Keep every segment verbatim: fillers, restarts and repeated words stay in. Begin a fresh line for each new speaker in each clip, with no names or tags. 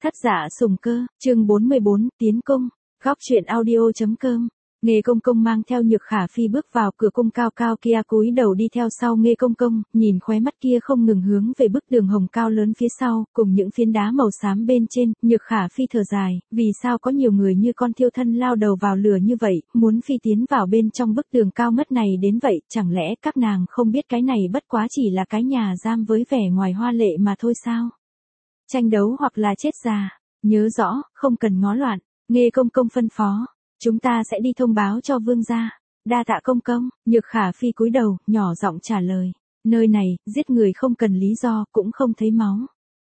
Thất Dạ Sủng Cơ, chương bốn mươi bốn, tiến cung. Góc truyện audio.com. Nghê Công Công mang theo Nhược Khả Phi bước vào cửa cung cao cao kia, cúi đầu đi theo sau Nghê Công Công, nhìn khóe mắt kia không ngừng hướng về bức tường hồng cao lớn phía sau, cùng những phiến đá màu xám bên trên. Nhược Khả Phi thở dài, vì sao có nhiều người như con thiêu thân lao đầu vào lửa như vậy, muốn phi tiến vào bên trong bức tường cao ngất này đến vậy, chẳng lẽ các nàng không biết cái này bất quá chỉ là cái nhà giam với vẻ ngoài hoa lệ mà thôi sao? Tranh đấu hoặc là chết già, nhớ rõ, không cần ngó loạn. Nghê Công Công phân phó, chúng ta sẽ đi thông báo cho vương gia. Đa tạ công công. Nhược Khả Phi cúi đầu, nhỏ giọng trả lời, nơi này, giết người không cần lý do, cũng không thấy máu.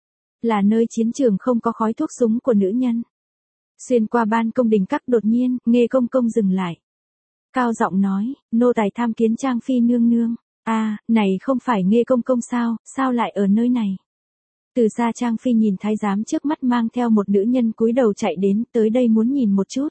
Là nơi chiến trường không có khói thuốc súng của nữ nhân. Xuyên qua ban công đình các, đột nhiên, Nghê Công Công dừng lại. Cao giọng nói, nô tài tham kiến Trang Phi nương nương. A, à, này không phải Nghê Công Công sao, sao lại ở nơi này? Từ xa Trang Phi nhìn thái giám trước mắt mang theo một nữ nhân cúi đầu chạy đến, tới đây muốn nhìn một chút.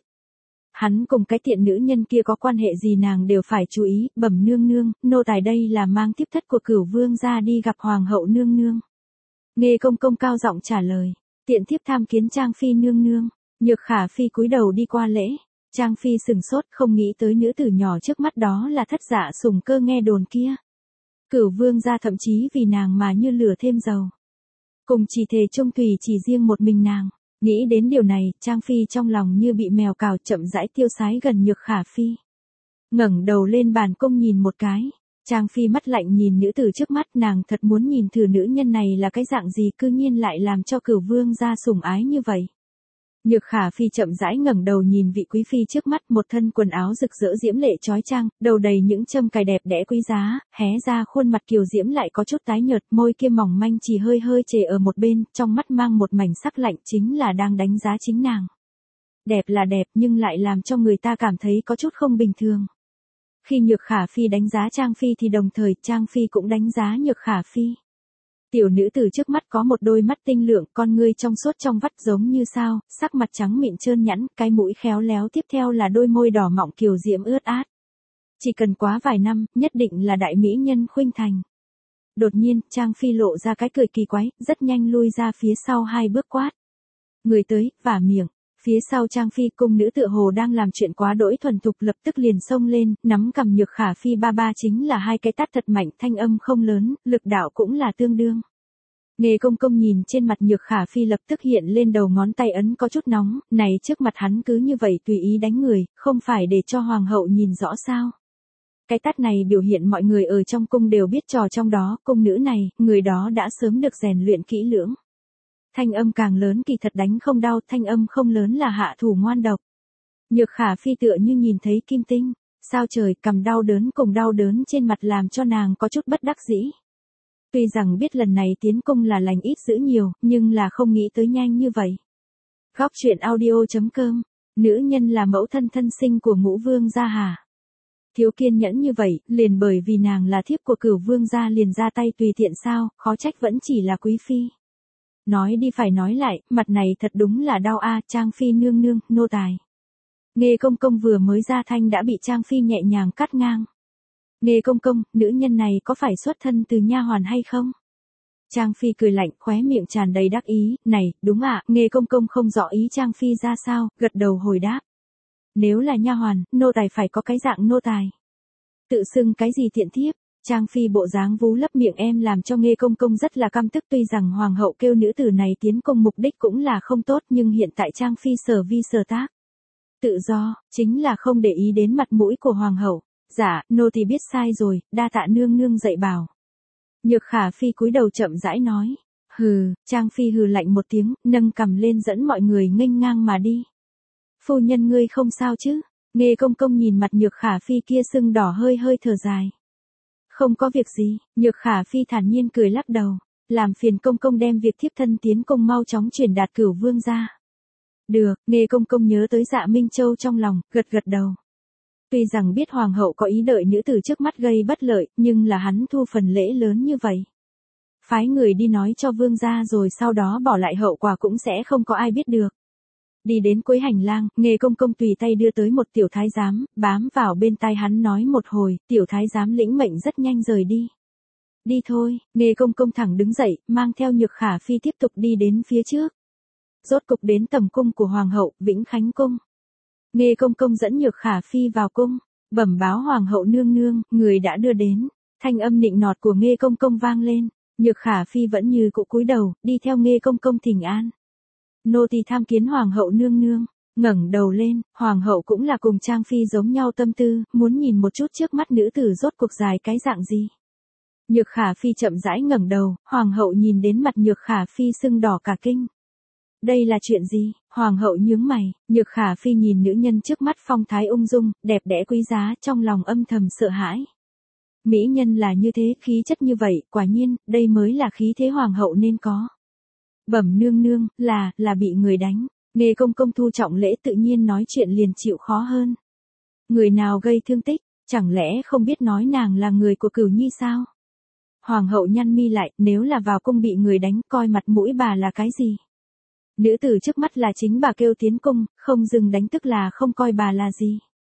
Hắn cùng cái tiện nữ nhân kia có quan hệ gì nàng đều phải chú ý, bẩm nương nương, nô tài đây là mang tiếp thất của Cửu vương gia đi gặp hoàng hậu nương nương. Nghê Công Công cao giọng trả lời, tiện thiếp tham kiến Trang Phi nương nương. Nhược Khả Phi cúi đầu đi qua lễ. Trang Phi sừng sốt, không nghĩ tới nữ tử nhỏ trước mắt đó là Thất Dạ Sủng Cơ nghe đồn kia. Cửu vương gia thậm chí vì nàng mà như lửa thêm dầu. Cùng chỉ thề chung thủy chỉ riêng một mình nàng. Nghĩ đến điều này, Trang Phi trong lòng như bị mèo cào, chậm rãi tiêu sái gần Nhược Khả Phi. Ngẩng đầu lên bàn cung nhìn một cái. Trang Phi mắt lạnh nhìn nữ tử trước mắt, nàng thật muốn nhìn thử nữ nhân này là cái dạng gì, cư nhiên lại làm cho Cửu vương gia sủng ái như vậy. Nhược Khả Phi chậm rãi ngẩng đầu nhìn vị quý phi trước mắt, một thân quần áo rực rỡ diễm lệ chói chang, đầu đầy những châm cài đẹp đẽ quý giá, hé ra khuôn mặt kiều diễm lại có chút tái nhợt, môi kia mỏng manh chỉ hơi hơi chề ở một bên, trong mắt mang một mảnh sắc lạnh, chính là đang đánh giá chính nàng. Đẹp là đẹp nhưng lại làm cho người ta cảm thấy có chút không bình thường. Khi Nhược Khả Phi đánh giá Trang Phi thì đồng thời Trang Phi cũng đánh giá Nhược Khả Phi. Tiểu nữ tử trước mắt có một đôi mắt tinh lượng, con ngươi trong suốt trong vắt giống như sao, sắc mặt trắng mịn trơn nhẵn, cái mũi khéo léo, tiếp theo là đôi môi đỏ mọng kiều diễm ướt át. Chỉ cần quá vài năm, nhất định là đại mỹ nhân khuynh thành. Đột nhiên, Trang Phi lộ ra cái cười kỳ quái, rất nhanh lui ra phía sau hai bước quát. Người tới, vả miệng. Phía sau Trang Phi cung nữ tựa hồ đang làm chuyện quá đỗi thuần thục, lập tức liền xông lên, nắm cầm Nhược Khả Phi ba ba chính là hai cái tát thật mạnh, thanh âm không lớn, lực đạo cũng là tương đương. Nghê Công Công nhìn trên mặt Nhược Khả Phi lập tức hiện lên đầu ngón tay ấn có chút nóng, này trước mặt hắn cứ như vậy tùy ý đánh người, không phải để cho hoàng hậu nhìn rõ sao. Cái tát này biểu hiện mọi người ở trong cung đều biết trò trong đó, cung nữ này, người đó đã sớm được rèn luyện kỹ lưỡng. Thanh âm càng lớn kỳ thật đánh không đau, thanh âm không lớn là hạ thủ ngoan độc. Nhược Khả Phi tựa như nhìn thấy kim tinh, sao trời, cầm đau đớn cùng đau đớn trên mặt làm cho nàng có chút bất đắc dĩ. Tuy rằng biết lần này tiến cung là lành ít dữ nhiều, nhưng là không nghĩ tới nhanh như vậy. Góc truyện audio.com, nữ nhân là mẫu thân thân sinh của Ngũ vương gia hả? Thiếu kiên nhẫn như vậy, liền bởi vì nàng là thiếp của Cửu vương gia liền ra tay tùy tiện sao, khó trách vẫn chỉ là quý phi. Nói đi phải nói lại, mặt này thật đúng là đau a. Trang Phi nương nương, nô tài. Nghê Công Công vừa mới ra thanh đã bị Trang Phi nhẹ nhàng cắt ngang. Nghê Công Công, nữ nhân này có phải xuất thân từ nha hoàn hay không? Trang Phi cười lạnh, khóe miệng tràn đầy đắc ý, này, đúng ạ. Nghê Công Công không rõ ý Trang Phi ra sao, gật đầu hồi đáp. Nếu là nha hoàn, nô tài phải có cái dạng nô tài. Tự xưng cái gì tiện thiếp? Trang Phi bộ dáng vú lấp miệng em làm cho Nghê Công Công rất là căm tức, tuy rằng hoàng hậu kêu nữ tử này tiến công mục đích cũng là không tốt, nhưng hiện tại Trang Phi sở vi sở tác. Tự do, chính là không để ý đến mặt mũi của hoàng hậu. Dạ, nô tỳ biết sai rồi, đa tạ nương nương dạy bảo. Nhược Khả Phi cúi đầu chậm rãi nói. Hừ, Trang Phi hừ lạnh một tiếng, nâng cầm lên dẫn mọi người nghênh ngang mà đi. Phu nhân ngươi không sao chứ? Nghê Công Công nhìn mặt Nhược Khả Phi kia sưng đỏ hơi hơi thở dài. Không có việc gì, Nhược Khả Phi thản nhiên cười lắc đầu, làm phiền công công đem việc thiếp thân tiến công mau chóng truyền đạt Cửu vương gia. Được, Nghê Công Công nhớ tới Dạ Minh Châu trong lòng, gật gật đầu. Tuy rằng biết hoàng hậu có ý đợi nữ tử trước mắt gây bất lợi, nhưng là hắn thu phần lễ lớn như vậy. Phái người đi nói cho vương gia rồi sau đó bỏ lại hậu quả cũng sẽ không có ai biết được. Đi đến cuối hành lang, Nghê Công Công tùy tay đưa tới một tiểu thái giám, bám vào bên tai hắn nói một hồi, tiểu thái giám lĩnh mệnh rất nhanh rời đi. Đi thôi, Nghê Công Công thẳng đứng dậy, mang theo Nhược Khả Phi tiếp tục đi đến phía trước. Rốt cục đến tầm cung của hoàng hậu, Vĩnh Khánh cung. Nghê công công dẫn Nhược Khả Phi vào cung, bẩm báo hoàng hậu nương nương, người đã đưa đến. Thanh âm nịnh nọt của Nghê công công vang lên, Nhược Khả Phi vẫn như cũ cúi đầu, đi theo Nghê công công thỉnh an. Nô tỳ tham kiến hoàng hậu nương nương. Ngẩng đầu lên, hoàng hậu cũng là cùng Trang Phi giống nhau tâm tư, muốn nhìn một chút trước mắt nữ tử rốt cuộc dài cái dạng gì. Nhược Khả Phi chậm rãi ngẩng đầu, hoàng hậu nhìn đến mặt Nhược Khả Phi sưng đỏ cả kinh. Đây là chuyện gì? Hoàng hậu nhướng mày, Nhược Khả Phi nhìn nữ nhân trước mắt phong thái ung dung, đẹp đẽ quý giá, trong lòng âm thầm sợ hãi. Mỹ nhân là như thế, khí chất như vậy, quả nhiên, đây mới là khí thế hoàng hậu nên có. Bẩm nương nương, là, là bị người đánh. Nghê công công thu trọng lễ tự nhiên nói chuyện liền chịu khó hơn. Người nào gây thương tích, chẳng lẽ không biết nói nàng là người của Cửu Nhi sao? Hoàng hậu nhăn mi lại, nếu là vào cung bị người đánh, coi mặt mũi bà là cái gì? Nữ tử trước mắt là chính bà kêu tiến cung, không dừng đánh tức là không coi bà là gì.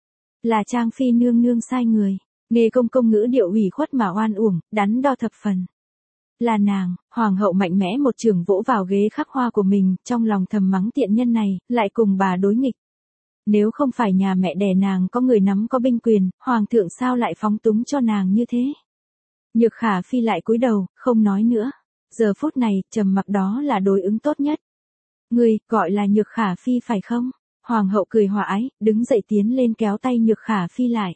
Là Trang Phi nương nương sai người. Nghê công công ngữ điệu ủy khuất mà oan uổng, đắn đo thập phần. Là nàng. Hoàng hậu mạnh mẽ một trường vỗ vào ghế khắc hoa của mình, trong lòng thầm mắng tiện nhân này, lại cùng bà đối nghịch. Nếu không phải nhà mẹ đẻ nàng có người nắm có binh quyền, hoàng thượng sao lại phóng túng cho nàng như thế? Nhược Khả Phi lại cúi đầu, không nói nữa. Giờ phút này, trầm mặc đó là đối ứng tốt nhất. Người, gọi là Nhược Khả Phi phải không? Hoàng hậu cười hòa ái, đứng dậy tiến lên kéo tay Nhược Khả Phi lại.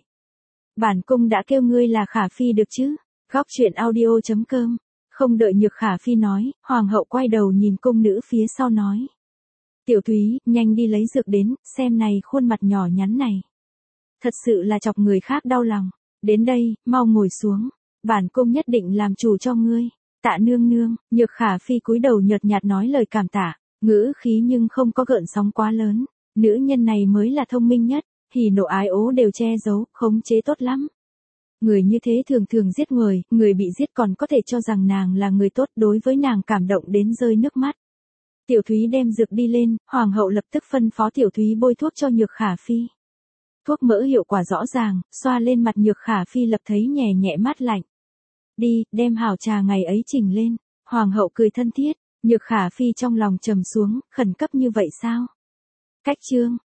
Bản cung đã kêu ngươi là Khả Phi được chứ? Góc truyện audio chấm com. Không đợi Nhược Khả Phi nói, hoàng hậu quay đầu nhìn cung nữ phía sau nói. Tiểu Thúy, nhanh đi lấy dược đến, xem này khuôn mặt nhỏ nhắn này. Thật sự là chọc người khác đau lòng. Đến đây, mau ngồi xuống. Bản cung nhất định làm chủ cho ngươi. Tạ nương nương. Nhược Khả Phi cúi đầu nhợt nhạt nói lời cảm tạ, ngữ khí nhưng không có gợn sóng quá lớn. Nữ nhân này mới là thông minh nhất, hỉ nộ ái ố đều che giấu, khống chế tốt lắm. Người như thế thường thường giết người, người bị giết còn có thể cho rằng nàng là người tốt, đối với nàng cảm động đến rơi nước mắt. Tiểu Thúy đem dược đi lên, hoàng hậu lập tức phân phó Tiểu Thúy bôi thuốc cho Nhược Khả Phi. Thuốc mỡ hiệu quả rõ ràng, xoa lên mặt Nhược Khả Phi lập thấy nhẹ nhẹ mát lạnh. Đi, đem hảo trà ngày ấy chỉnh lên. Hoàng hậu cười thân thiết, Nhược Khả Phi trong lòng trầm xuống, khẩn cấp như vậy sao? Cách chương.